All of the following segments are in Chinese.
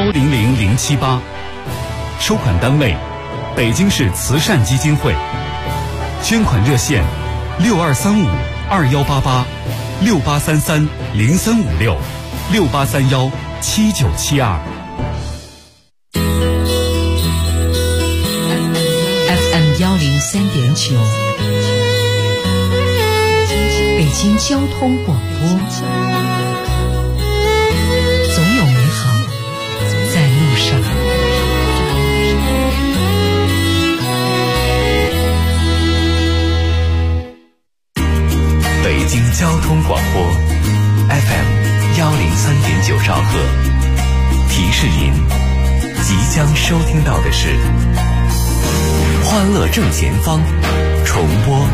100078，收款单位北京市慈善基金会，捐款热线6235-2833-0356-6831-7972。 FM103.9，北京交通广播，总有美好在路上。 北京交通广播 FM103.9兆赫，提示您即将收听到的是欢乐正前方重播。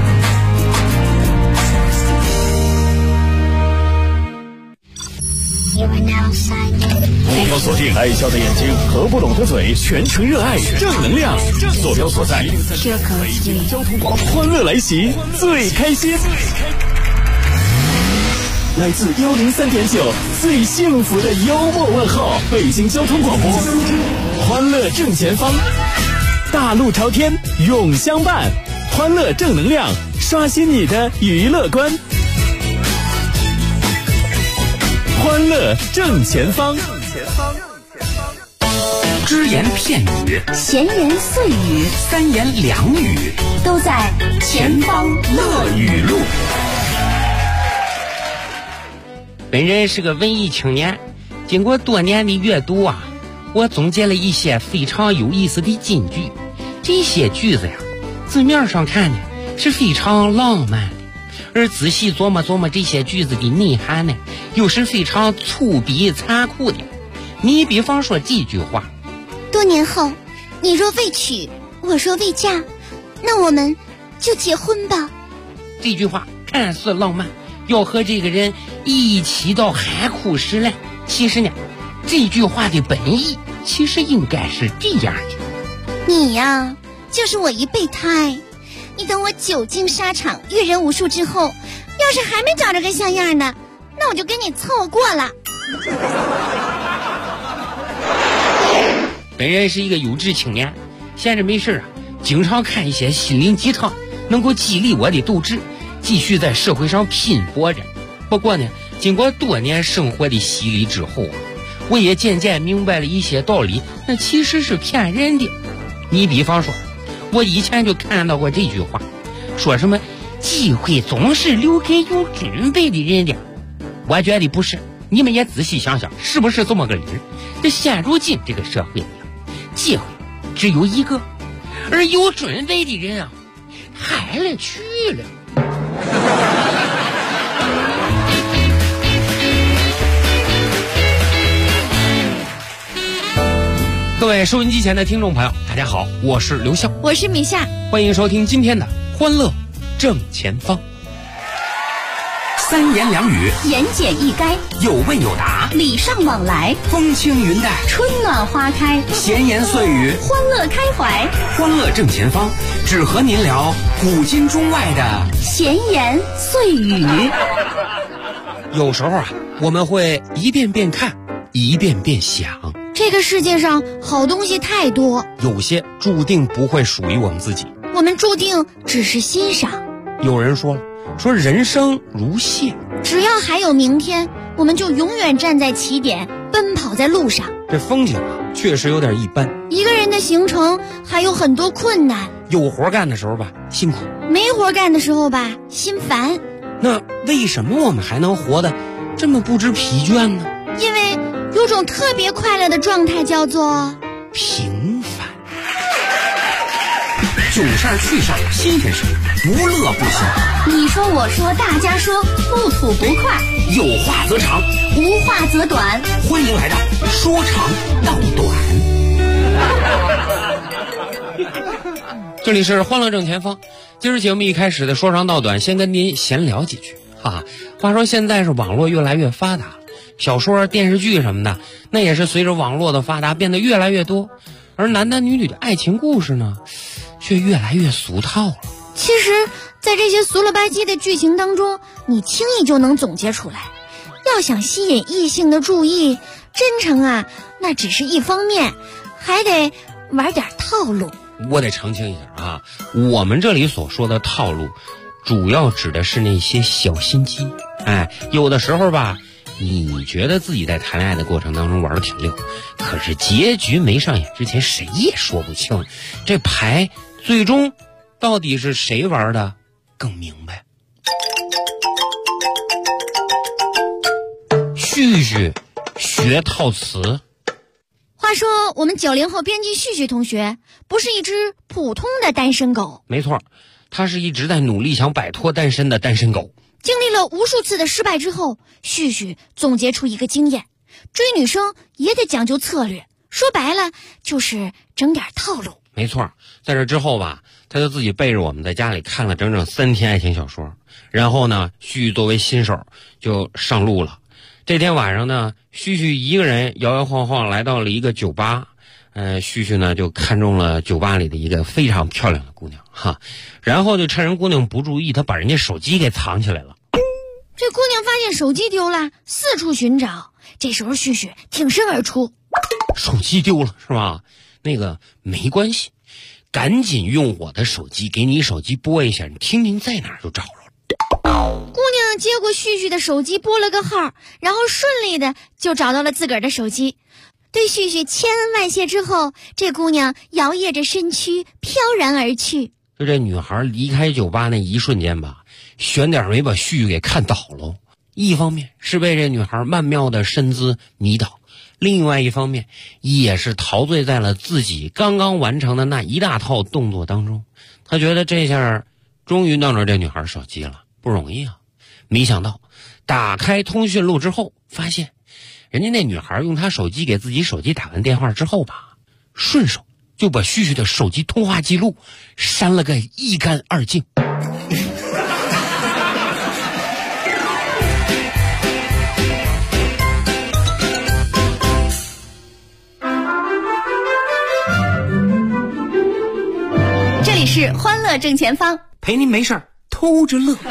目标锁定爱笑的眼睛和不懂的嘴，全程热爱正能量，坐标所在北京交通广播，欢乐来袭最开心，来自103.9最幸福的幽默问候，北京交通广播，欢乐正前方，大路朝天永相伴，欢乐正能量，刷新你的娱乐观，欢乐正前方。 只言片语， 闲言碎语， 三言两语， 都在前方乐语录。 本人是个文艺青年，经过多年的阅读啊，我总结了一些非常有意思的金句。这些句子呀，字面上看呢是非常浪漫的，而仔细琢磨琢磨这些句子的内涵呢，又是非常粗鄙残酷的。你比方说这句话： 多年后，你若未娶，我若未嫁，那我们就结婚吧。 这句话看似浪漫，要和这个人一起到海枯石烂，其实呢，这句话的本意其实应该是这样的： 你呀，就是我一备胎，你等我久经沙场，阅人无数之后，要是还没找着个像样的，那我就跟你凑合过了。 本人是一个有志青年，闲着没事啊，经常看一些心灵鸡汤，能够激励我的斗志，继续在社会上拼搏着。不过呢，经过多年生活的洗礼之后啊，我也渐渐明白了一些道理，那其实是骗人的。你比方说，我以前就看到过这句话，说什么机会总是留给有准备的人的。我觉得不是，你们也仔细想想，是不是这么个理？这现如今这个社会里，机会只有一个，而有准备的人啊，海了去了。各位收音机前的听众朋友，大家好，我是刘笑， 我是米夏， 欢迎收听今天的欢乐正前方。 三言两语， 言简意赅， 有问有答， 礼尚往来， 风轻云淡， 春暖花开， 闲言碎语， 欢乐开怀， 欢乐正前方，只和您聊古今中外的闲言碎语。 有时候啊，我们会一遍遍看，一遍遍想， 这个世界上好东西太多， 有些注定不会属于我们自己， 我们注定只是欣赏。 有人说了，说人生如线， 只要还有明天，我们就永远站在起点，奔跑在路上。 这风景啊，确实有点一般。 一个人的行程还有很多困难， 有活干的时候吧，辛苦； 没活干的时候吧，心烦。 那为什么我们还能活得这么不知疲倦呢？ 因为有种特别快乐的状态，叫做平凡。 囧事儿趣事儿新鲜事，不乐不行。 你说我说大家说，不吐不快， 有话则长， 无话则短。 欢迎来到说长道短。 这里是欢乐正前方，今儿节目一开始的说长道短，先跟您闲聊几句哈。话说现在是网络越来越发达，小说电视剧什么的，那也是随着网络的发达变得越来越多，而男男女女的爱情故事呢，却越来越俗套了。 其实在这些俗了吧唧的剧情当中，你轻易就能总结出来，要想吸引异性的注意，真诚啊， 那只是一方面，还得玩点套路。 我得澄清一下啊，我们这里所说的套路，主要指的是那些小心机。有的时候吧，你觉得自己在谈恋爱的过程当中玩得挺溜，可是结局没上演之前，谁也说不清这牌最终到底是谁玩的更明白。旭旭学套词。 话说我们90后编辑旭旭同学不是一只普通的单身狗， 没错，他是一直在努力想摆脱单身的单身狗。 经历了无数次的失败之后，旭旭总结出一个经验，追女生也得讲究策略，说白了就是整点套路。 没错，在这之后吧，他就自己背着我们在家里看了整整3天爱情小说，然后呢，旭旭作为新手就上路了。这天晚上呢，旭旭一个人摇摇晃晃来到了一个酒吧，旭旭呢就看中了酒吧里的一个非常漂亮的姑娘然后就趁人姑娘不注意，他把人家手机给藏起来了。 这姑娘发现手机丢了，四处寻找。这时候旭旭挺身而出， 手机丢了是吧？那个没关系，赶紧用我的手机给你手机拨一下，你听听在哪儿就找着了。 姑娘接过旭旭的手机拨了个号，然后顺利的就找到了自个儿的手机。对旭旭千恩万谢之后，这姑娘摇曳着身躯飘然而去。 就这女孩离开酒吧那一瞬间吧，悬点没把旭旭给看倒了。一方面是被这女孩曼妙的身姿迷倒，另外一方面也是陶醉在了自己刚刚完成的那一大套动作当中。他觉得这下终于弄着这女孩手机了，不容易啊。没想到打开通讯录之后，发现人家那女孩用她手机给自己手机打完电话之后吧，顺手就把旭旭的手机通话记录删了个一干二净。 这里是欢乐正前方， 陪您没事儿偷着乐。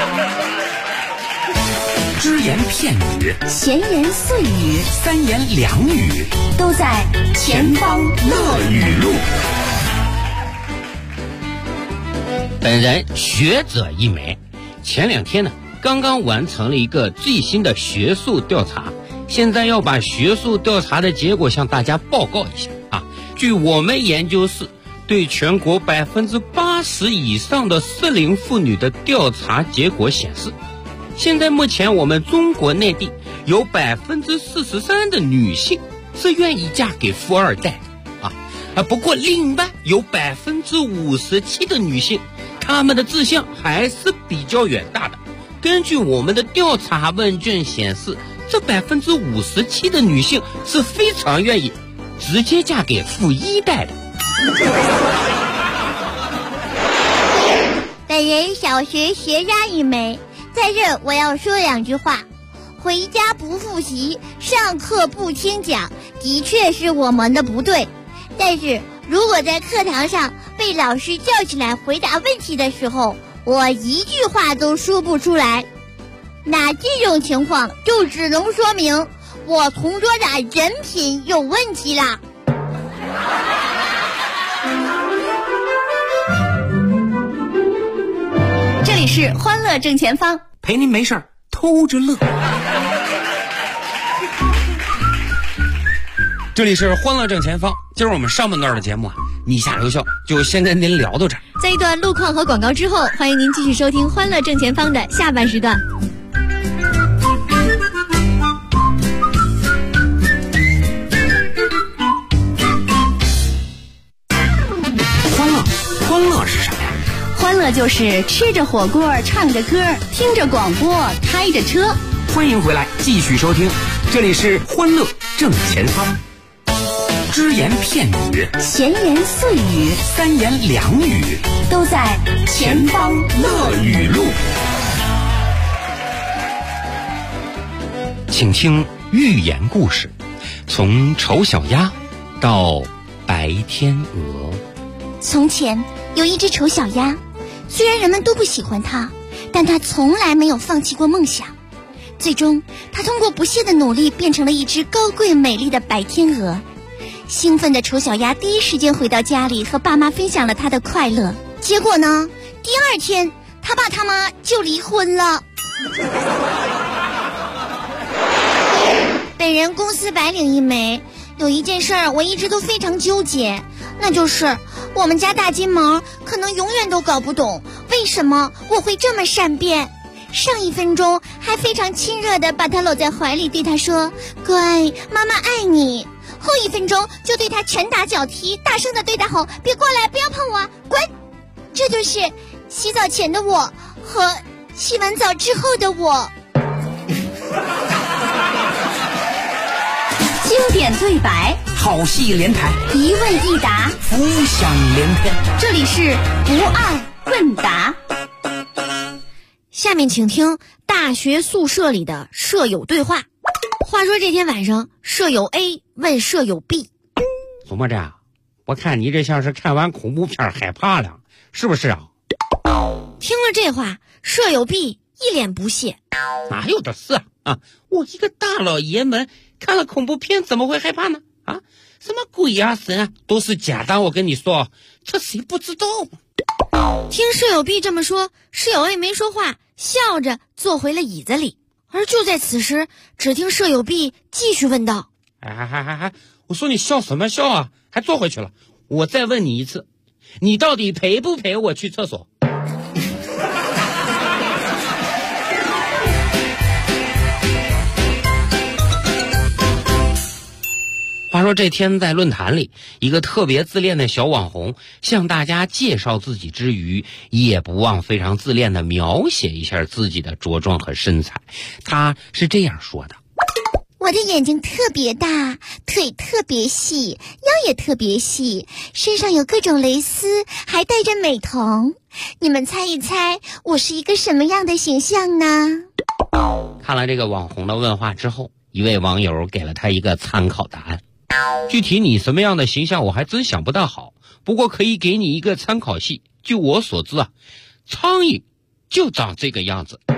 只言片语， 闲言碎语， 三言两语， 都在前方乐语录。 本人学者一枚，前2天呢刚刚完成了一个最新的学术调查，现在要把学术调查的结果向大家报告一下啊。据我们研究室对全国80%以上的适龄妇女的调查结果显示，现在目前我们中国内地有43%的女性是愿意嫁给富二代不过另外有57%的女性，她们的志向还是比较远大的。根据我们的调查问卷显示，这57%的女性是非常愿意直接嫁给富1代的。 本人小学学渣一枚，在这我要说2句话。回家不复习，上课不听讲，的确是我们的不对。但是如果在课堂上被老师叫起来回答问题的时候，我一句话都说不出来，那这种情况就只能说明我同桌的人品有问题啦。这里是欢乐正前方， 陪您没事儿偷着乐。 这里是欢乐正前方，今儿我们上半段的节目你下留校就先跟您聊到这儿。 在一段路况和广告之后，欢迎您继续收听欢乐正前方的下半时段。 欢乐是什么呀？ 欢乐就是吃着火锅，唱着歌，听着广播，开着车。 欢迎回来，继续收听，这里是欢乐正前方。只言片语， 闲言碎语， 三言两语， 都在前方乐语录。 请听寓言故事，从丑小鸭到白天鹅。 从前有一只丑小鸭，虽然人们都不喜欢它，但它从来没有放弃过梦想。 最终，她通过不懈的努力变成了一只高贵美丽的白天鹅。兴奋的丑小鸭第一时间回到家里，和爸妈分享了她的快乐。结果呢，第二天他爸他妈就离婚了。本人公司白领一枚，有一件事儿我一直都非常纠结，那就是我们家大金毛可能永远都搞不懂为什么我会这么善变。上一分钟还非常亲热地把他搂在怀里，对他说乖，妈妈爱你，后一分钟就对他拳打脚踢，大声地对他吼，别过来，不要碰我，滚。这就是洗澡前的我和洗完澡之后的我。 经典对白， 好戏连台， 一问一答， 浮想联翩。 这里是不二问答。下面请听大学宿舍里的舍友对话。话说这天晚上，舍友 A 问舍友 B， 怎么着？我看你这像是看完恐怖片害怕了，是不是啊？ 听了这话，舍友 B 一脸不屑， 哪有的事啊？我一个大老爷们看了恐怖片怎么会害怕呢？啊，什么鬼啊神啊，都是假的，我跟你说，这谁不知道吗？ 听舍友 B 这么说，舍友 A 没说话，笑着坐回了椅子里。而就在此时，只听舍友 B 继续问道： 我说你笑什么笑啊？还坐回去了。我再问你一次，你到底陪不陪我去厕所？话说这天在论坛里，一个特别自恋的小网红向大家介绍自己之余，也不忘非常自恋地描写一下自己的着装和身材。他是这样说的： 我的眼睛特别大，腿特别细，腰也特别细，身上有各种蕾丝，还戴着美瞳。你们猜一猜，我是一个什么样的形象呢？ 看了这个网红的问话之后，一位网友给了他一个参考答案。具体你什么样的形象我还真想不大好，不过可以给你一个参考系。据我所知啊，苍蝇就长这个样子。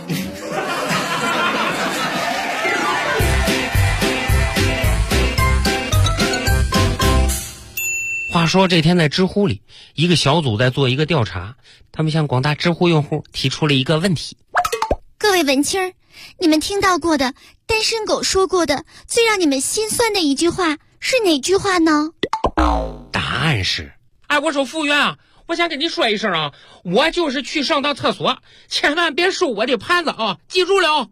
话说这天在知乎里，一个小组在做一个调查，他们向广大知乎用户提出了一个问题： 各位文青儿，你们听到过的单身狗说过的最让你们心酸的一句话是哪句话呢？ 答案是：我说服务员啊，我想跟你说一声啊，我就是去上趟厕所，千万别收我的盘子啊，记住了。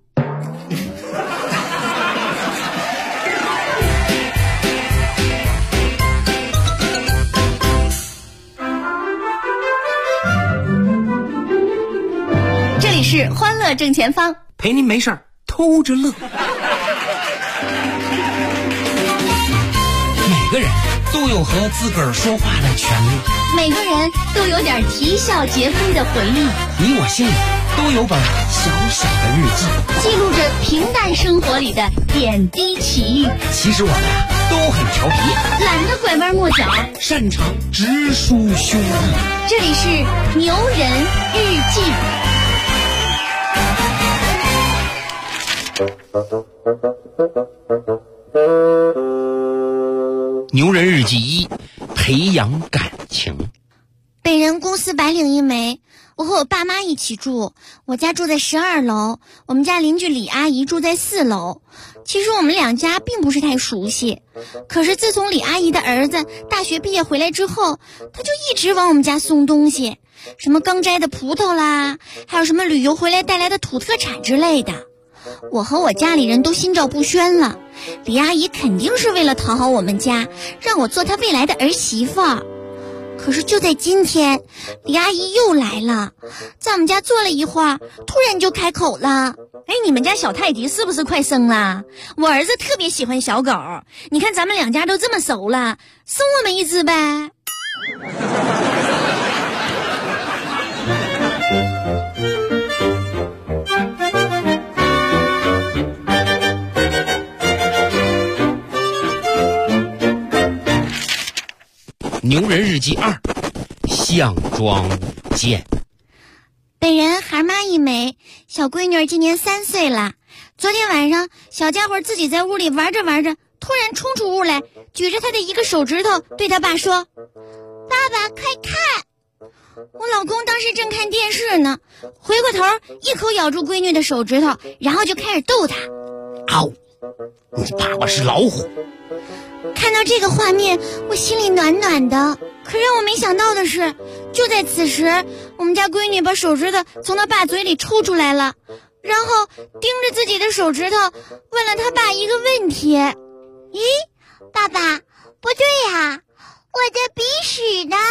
这里是欢乐正前方， 陪您没事儿偷着乐。每个人都有和自个儿说话的权利， 每个人都有点啼笑皆非的回忆， 你我心里都有本小小的日记， 记录着平淡生活里的点滴奇遇。 其实我们都很调皮， 懒得拐弯抹角， 擅长直抒胸臆。 这里是牛人日记。 牛人日记1：培养感情。 本人公司白领一枚，我和我爸妈一起住，我家住在12楼，我们家邻居李阿姨住在4楼。其实我们两家并不是太熟悉，可是自从李阿姨的儿子大学毕业回来之后，他就一直往我们家送东西，什么刚摘的葡萄啦，还有什么旅游回来带来的土特产之类的。我和我家里人都心照不宣了，李阿姨肯定是为了讨好我们家，让我做她未来的儿媳妇。可是就在今天，李阿姨又来了，在我们家坐了一会儿，突然就开口了：你们家小泰迪是不是快生了？我儿子特别喜欢小狗，你看咱们两家都这么熟了，送我们一只呗。 牛人日记2：项庄见。 本人孩妈一枚，小闺女今年3岁了。 昨天晚上小家伙自己在屋里玩着玩着，突然冲出屋来，举着他的一个手指头对他爸说：爸爸快看！我老公当时正看电视呢，回过头一口咬住闺女的手指头，然后就开始逗她。 嗷！你爸爸是老虎！ 看到这个画面，我心里暖暖的。可让我没想到的是，就在此时，我们家闺女把手指头从她爸嘴里抽出来了，然后盯着自己的手指头，问了他爸一个问题：咦，爸爸，不对呀，我的鼻屎呢？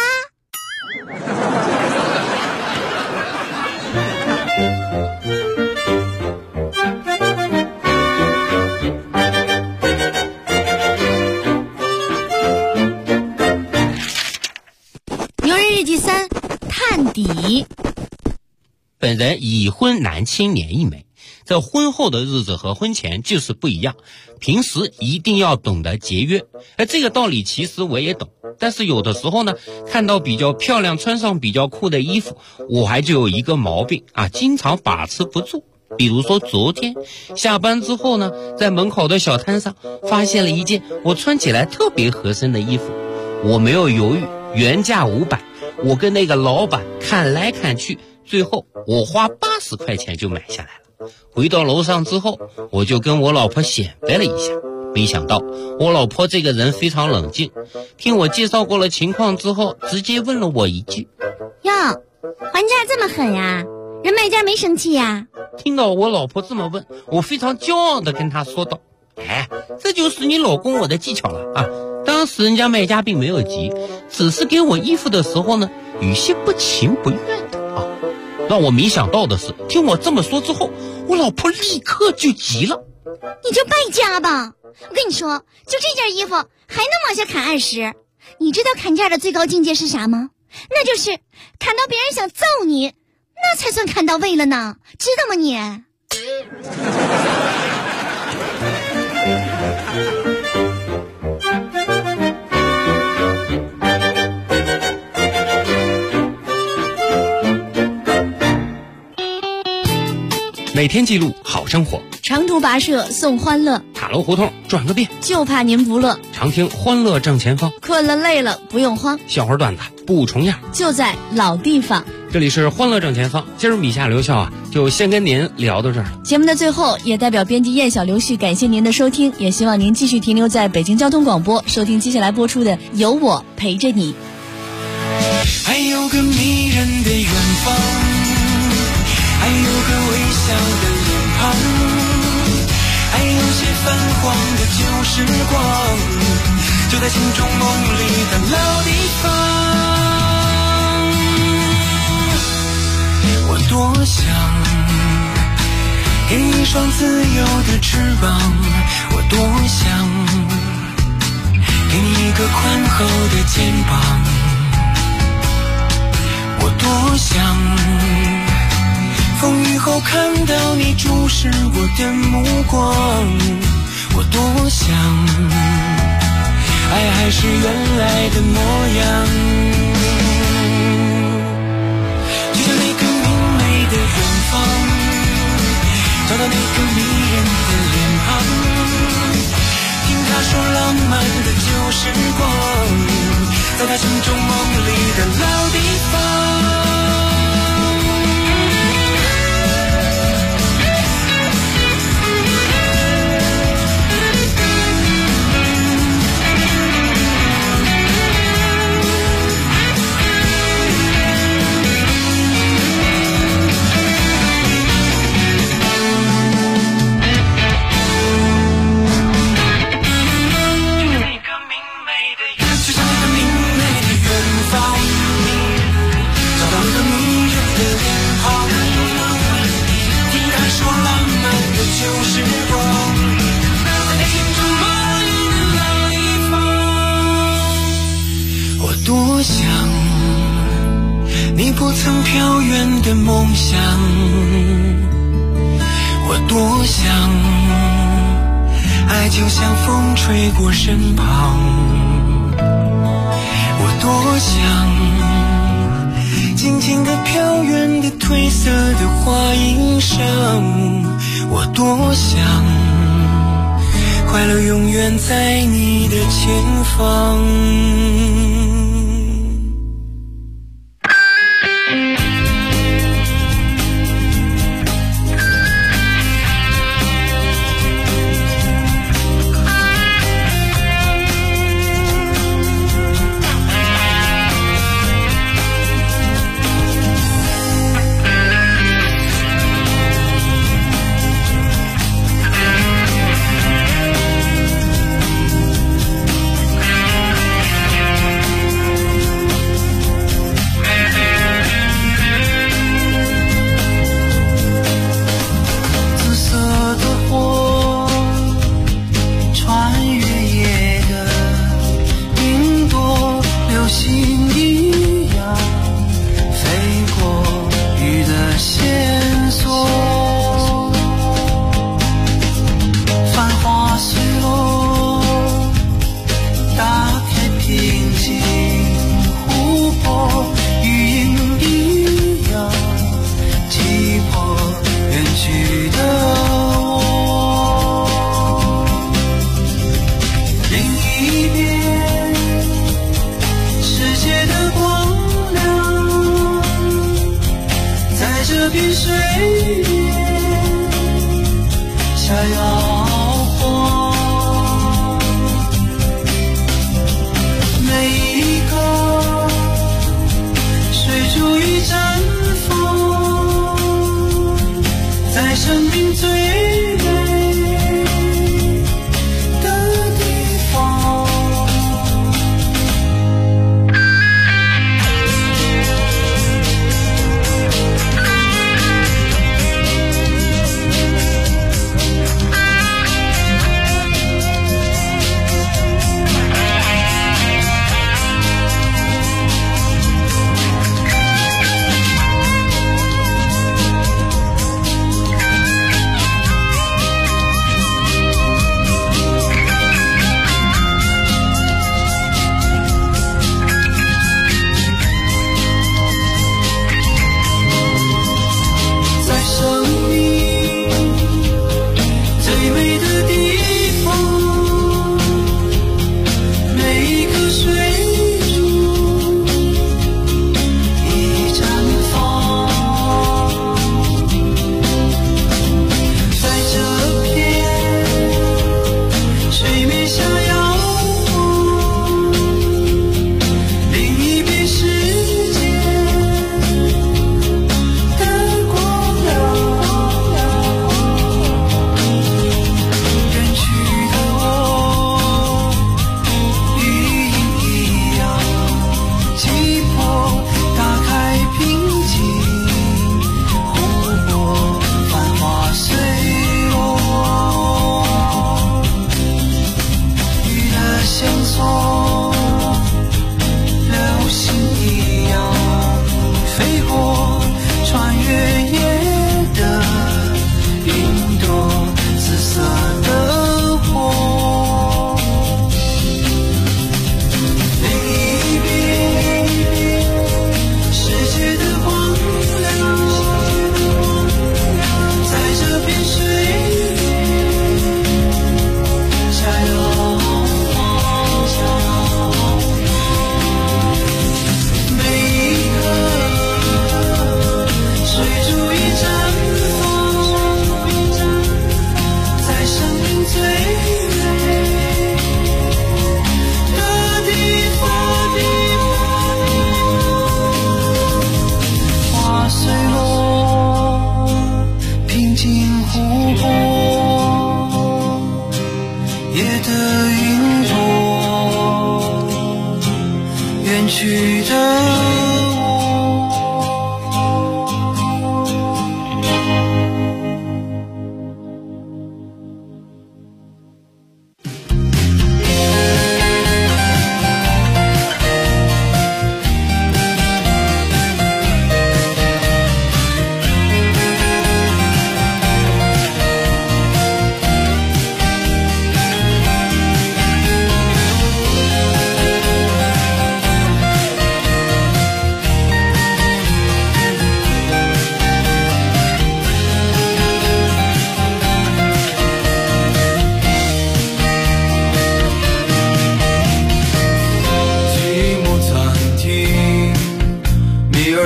牛人日记3，探底。 本人已婚男青年一枚，在婚后的日子和婚前就是不一样，平时一定要懂得节约。这个道理其实我也懂，但是有的时候呢，看到比较漂亮穿上比较酷的衣服，我还就有一个毛病啊，经常把持不住。比如说昨天下班之后呢，在门口的小摊上发现了一件我穿起来特别合身的衣服，我没有犹豫，原价500，我跟那个老板看来看去，最后我花80块钱就买下来了。回到楼上之后，我就跟我老婆显摆了一下，没想到我老婆这个人非常冷静，听我介绍过了情况之后，直接问了我一句： 哟，还价这么狠呀？人卖家没生气呀？ 听到我老婆这么问，我非常骄傲地跟她说道：这就是你老公我的技巧了啊！当时人家卖家并没有急，只是给我衣服的时候呢，语气不情不愿的啊。让我没想到的是，听我这么说之后，我老婆立刻就急了： 你就败家吧！我跟你说，就这件衣服还能往下砍20，你知道砍价的最高境界是啥吗？那就是砍到别人想揍你，那才算砍到位了呢，知道吗你？ 每天记录好生活， 长途跋涉送欢乐， 塔楼胡同转个遍， 就怕您不乐。 常听欢乐正前方， 困了累了不用慌， 笑话段子不重样， 就在老地方。 这里是欢乐正前方，今儿米夏刘笑啊，就先跟您聊到这儿。 节目的最后，也代表编辑燕小刘旭感谢您的收听，也希望您继续停留在北京交通广播，收听接下来播出的《有我陪着你》。 还有个迷人的远方，还有个微笑的脸庞，还有些泛黄的旧时光，就在心中梦里的老地方。我多想给你一双自由的翅膀，我多想给你一个宽厚的肩膀，我多想风雨后看到你注视我的目光，我多想爱还是原来的模样，就像那个明媚的远方，找到那个迷人的脸庞，听他说浪漫的旧时光，在他心中梦里的老地方。多想你不曾飘远的梦想，我多想爱就像风吹过身旁，我多想静静地飘远的褪色的花影上，我多想快乐永远在你的前方。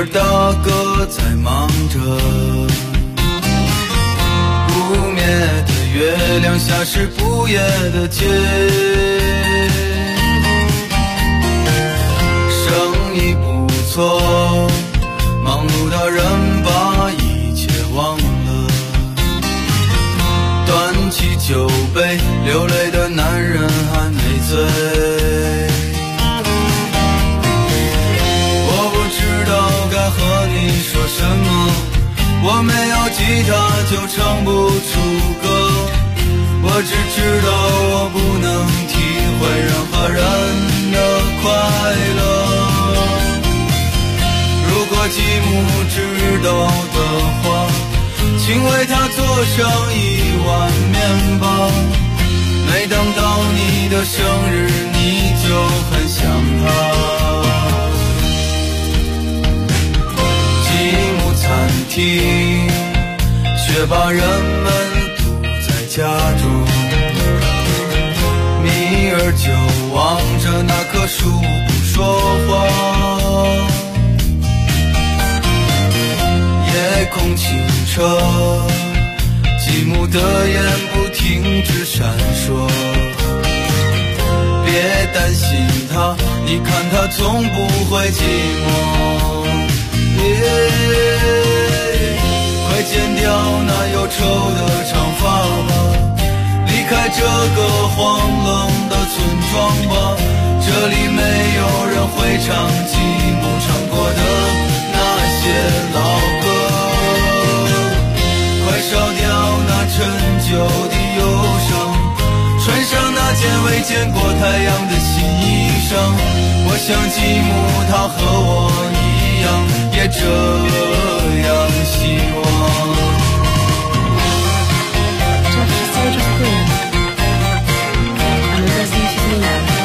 大哥在忙着，不灭的月亮下是不夜的街，生意不错，忙碌的人把一切忘了，端起酒杯，流泪的男人还没醉。我不知道该和你说什么，我没有吉他就唱不出歌，我只知道我不能体会任何人的快乐。如果继母知道的话，请为他做上一碗面包，每当到你的生日你就很想他。继母餐厅却把人们堵在家中，米儿就望着那棵树不说话，夜空清澈，继母的眼不停止闪烁。别担心他，你看他从不会寂寞。快剪掉那忧愁的长发吧，离开这个荒冷的村庄吧，这里没有人会唱继母唱过的那些老歌。快烧掉那陈旧的忧伤，穿上那件未见过太阳的新衣裳。我想继母她和我一样，也这样希望。 这是操场会员，我们在星期天来了。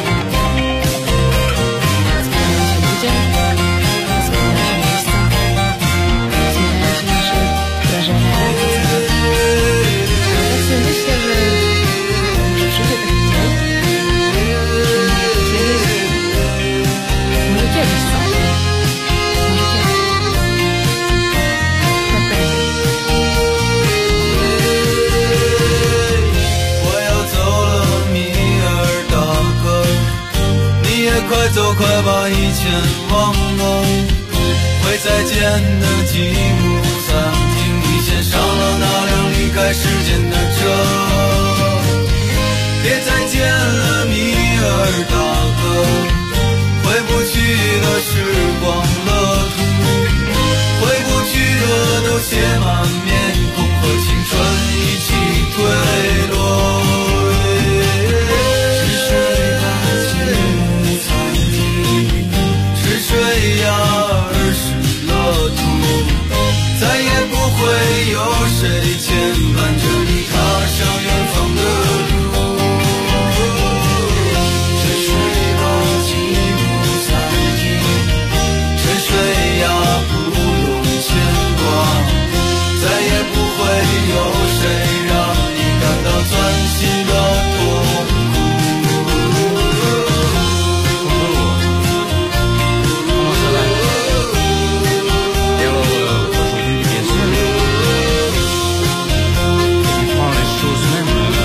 快走，快把以前忘了。会再见的继母，餐厅里先上了那辆离开时间的车。别再见了，米尔大哥。